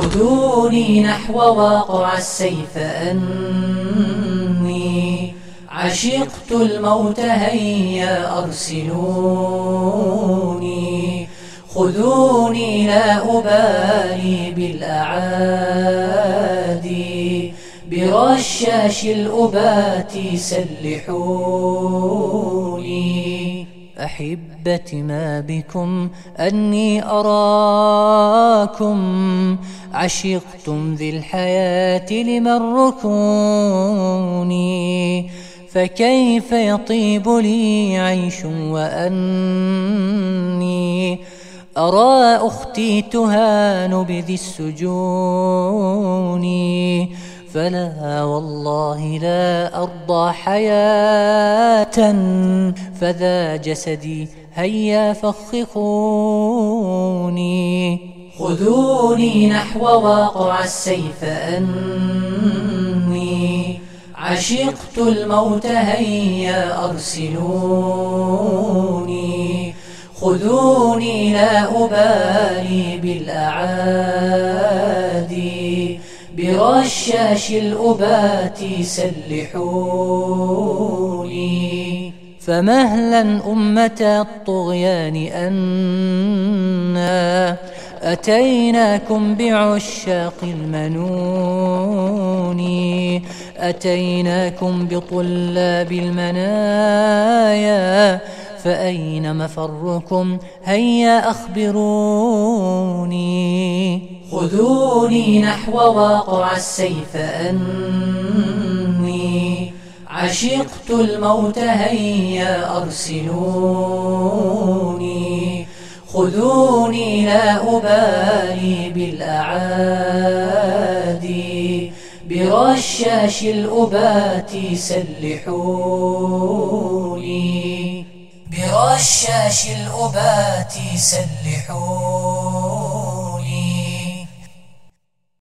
خذوني نحو واقع السيف أني عشقت الموت هيا أرسلوني. خذوني لا أبالي بالأعادي برشاش الأبات سلحوني. أحبتي ما بكم أني أراكم عشقتم ذي الحياة لمركوني. فكيف يطيب لي عيش وأني أرى أختي تهان بذي السجون؟ فلا والله لا أرضى حياة فذا جسدي هيا فخخوني. خذوني نحو واقع السيف أني عشقت الموت هيا أرسلوني. خذوني لا أبالي بالأعادي برشاش الأبات سلحوني. فمهلا أمة الطغيان أنا أتيناكم بعشاق المنون. أتيناكم بطلاب المنايا فأين مفركم هيا أخبروني. خذوني نحو واقع السيف أني عشقت الموت هيا أرسلوني. خذوني لا أبالي بالأعادي برشاش الأبات سلحوني. برشاش الأبات سلحوني.